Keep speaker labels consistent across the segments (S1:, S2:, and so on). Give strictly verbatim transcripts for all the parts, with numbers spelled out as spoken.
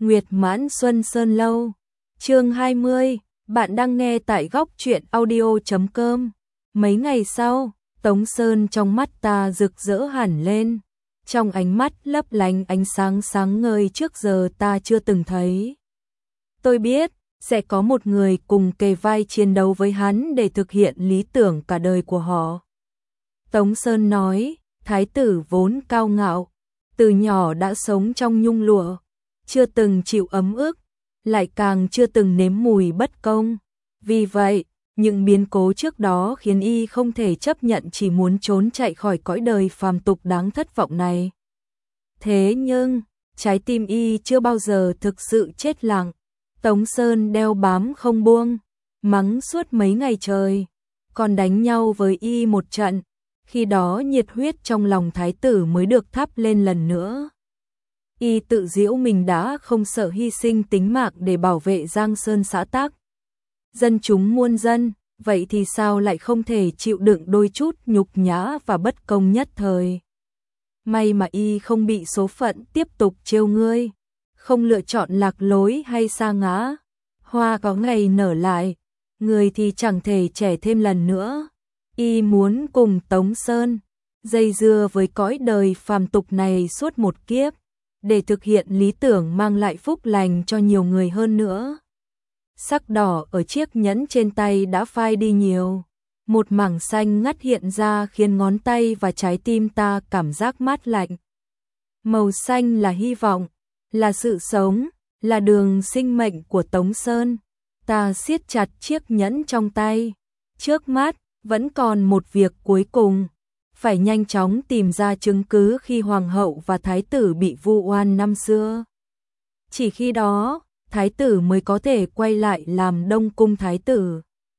S1: Nguyệt Mãn Xuân Sơn Lâu. Chương hai mươi, bạn đang nghe tại góc truyện audio chấm com. Mấy ngày sau, Tống Sơn trong mắt ta rực rỡ hẳn lên, trong ánh mắt lấp lánh ánh sáng sáng ngời trước giờ ta chưa từng thấy. Tôi biết, sẽ có một người cùng kề vai chiến đấu với hắn để thực hiện lý tưởng cả đời của họ. Tống Sơn nói, thái tử vốn cao ngạo, từ nhỏ đã sống trong nhung lụa, chưa từng chịu ấm ức, lại càng chưa từng nếm mùi bất công. Vì vậy, những biến cố trước đó khiến y không thể chấp nhận, chỉ muốn trốn chạy khỏi cõi đời phàm tục đáng thất vọng này. Thế nhưng, trái tim y chưa bao giờ thực sự chết lặng. Tống Sơn đeo bám không buông, mắng suốt mấy ngày trời, còn đánh nhau với y một trận. Khi đó nhiệt huyết trong lòng thái tử mới được thắp lên lần nữa. Y tự giễu mình đã không sợ hy sinh tính mạng để bảo vệ Giang Sơn xã tắc, dân chúng muôn dân, vậy thì sao lại không thể chịu đựng đôi chút nhục nhã và bất công nhất thời. May mà y không bị số phận tiếp tục trêu ngươi, không lựa chọn lạc lối hay sa ngã. Hoa có ngày nở lại, người thì chẳng thể trẻ thêm lần nữa. Y muốn cùng Tống Sơn dây dưa với cõi đời phàm tục này suốt một kiếp, để thực hiện lý tưởng mang lại phúc lành cho nhiều người hơn nữa. Sắc đỏ ở chiếc nhẫn trên tay đã phai đi nhiều, một mảng xanh ngắt hiện ra khiến ngón tay và trái tim ta cảm giác mát lạnh. Màu xanh là hy vọng, là sự sống, là đường sinh mệnh của Tống Sơn. Ta siết chặt chiếc nhẫn trong tay. Trước mắt vẫn còn một việc cuối cùng, phải nhanh chóng tìm ra chứng cứ khi hoàng hậu và thái tử bị vu oan năm xưa. Chỉ khi đó, thái tử mới có thể quay lại làm Đông Cung thái tử.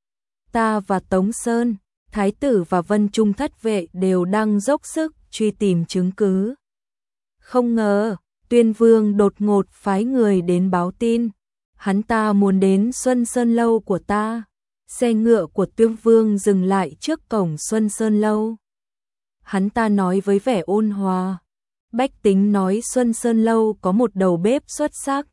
S1: Ta và Tống Sơn, thái tử và Vân Trung thất vệ đều đang dốc sức truy tìm chứng cứ. Không ngờ, Tuyên Vương đột ngột phái người đến báo tin, hắn ta muốn đến Xuân Sơn Lâu của ta. Xe ngựa của Tuyên Vương dừng lại trước cổng Xuân Sơn Lâu. Hắn ta nói với vẻ ôn hòa, bách tính nói Xuân Sơn Lâu có một đầu bếp xuất sắc.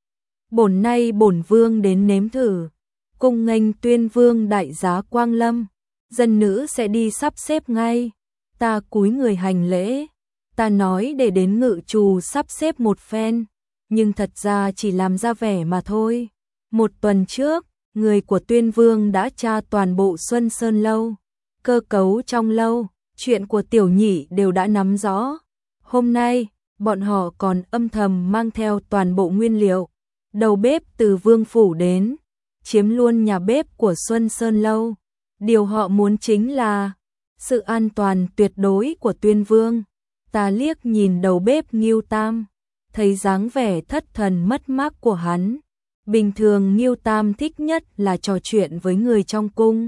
S1: Bổn nay bổn vương đến nếm thử, cung nghênh Tuyên Vương đại giá quang lâm, dân nữ sẽ đi sắp xếp ngay. Ta cúi người hành lễ, ta nói để đến ngự trù sắp xếp một phen, nhưng thật ra chỉ làm ra vẻ mà thôi. Một tuần trước, người của Tuyên Vương đã tra toàn bộ Xuân Sơn Lâu, cơ cấu trong lâu, chuyện của tiểu nhị đều đã nắm rõ. Hôm nay, bọn họ còn âm thầm mang theo toàn bộ nguyên liệu, đầu bếp từ Vương Phủ đến, chiếm luôn nhà bếp của Xuân Sơn Lâu. Điều họ muốn chính là sự an toàn tuyệt đối của Tuyên Vương. Ta liếc nhìn đầu bếp Ngưu Tam, thấy dáng vẻ thất thần mất mát của hắn. Bình thường Ngưu Tam thích nhất là trò chuyện với người trong cung.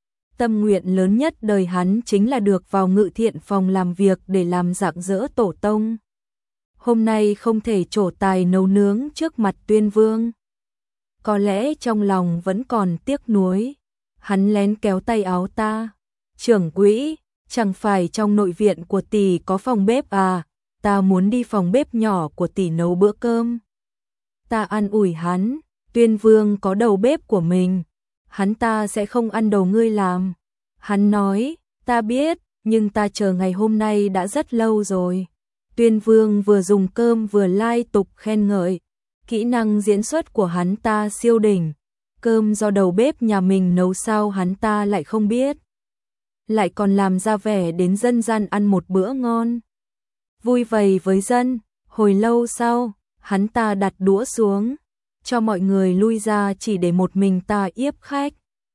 S1: Tâm nguyện lớn nhất đời hắn chính là được vào ngự thiện phòng làm việc để làm rạng rỡ tổ tông. Hôm nay không thể trổ tài nấu nướng trước mặt Tuyên Vương. Có lẽ trong lòng vẫn còn tiếc nuối. Hắn lén kéo tay áo ta. Trưởng quỹ, chẳng phải trong nội viện của tỷ có phòng bếp à? Ta muốn đi phòng bếp nhỏ của tỷ nấu bữa cơm. Ta an ủi hắn, Tuyên Vương có đầu bếp của mình, hắn ta sẽ không ăn đồ ngươi làm. Hắn nói, ta biết, nhưng ta chờ ngày hôm nay đã rất lâu rồi. Tuyên Vương vừa dùng cơm vừa lai tục khen ngợi, kỹ năng diễn xuất của hắn ta siêu đỉnh. Cơm do đầu bếp nhà mình nấu sao hắn ta lại không biết, lại còn làm ra vẻ đến dân gian ăn một bữa ngon, vui vầy với dân. Hồi lâu sau, hắn ta đặt đũa xuống, cho mọi người lui ra chỉ để một mình ta yếp khách.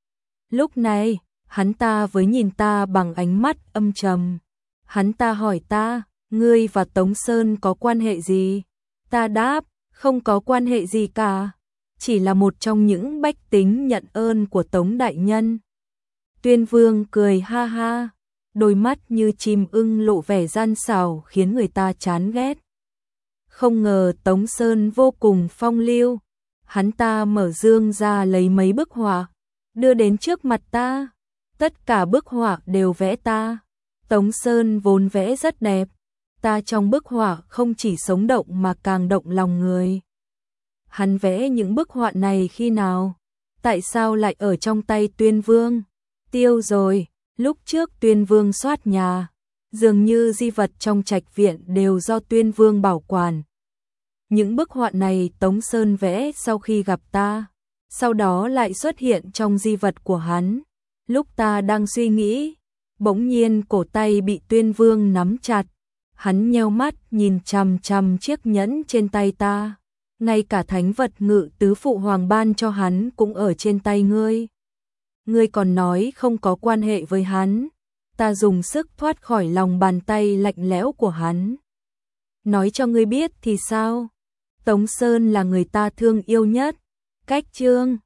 S1: Lúc này, hắn ta với nhìn ta bằng ánh mắt âm trầm. Hắn ta hỏi ta, ngươi và Tống Sơn có quan hệ gì? Ta đáp, không có quan hệ gì cả, chỉ là một trong những bách tính nhận ơn của Tống đại nhân. Tuyên Vương cười ha ha, đôi mắt như chim ưng lộ vẻ gian xảo khiến người ta chán ghét. Không ngờ Tống Sơn vô cùng phong lưu. Hắn ta mở dương ra lấy mấy bức họa, đưa đến trước mặt ta. Tất cả bức họa đều vẽ ta. Tống Sơn vốn vẽ rất đẹp. Ta trong bức họa không chỉ sống động mà càng động lòng người. Hắn vẽ những bức họa này khi nào? Tại sao lại ở trong tay Tuyên Vương? Tiêu rồi, lúc trước Tuyên Vương soát nhà, dường như di vật trong trạch viện đều do Tuyên Vương bảo quản. Những bức họa này Tống Sơn vẽ sau khi gặp ta, sau đó lại xuất hiện trong di vật của hắn. Lúc ta đang suy nghĩ, bỗng nhiên cổ tay bị Tuyên Vương nắm chặt. Hắn nheo mắt nhìn chằm chằm chiếc nhẫn trên tay ta. Ngay cả thánh vật ngự tứ phụ hoàng ban cho hắn cũng ở trên tay ngươi. Ngươi còn nói không có quan hệ với hắn. Ta dùng sức thoát khỏi lòng bàn tay lạnh lẽo của hắn. Nói cho ngươi biết thì sao? Tống Sơn là người ta thương yêu nhất. Cách chương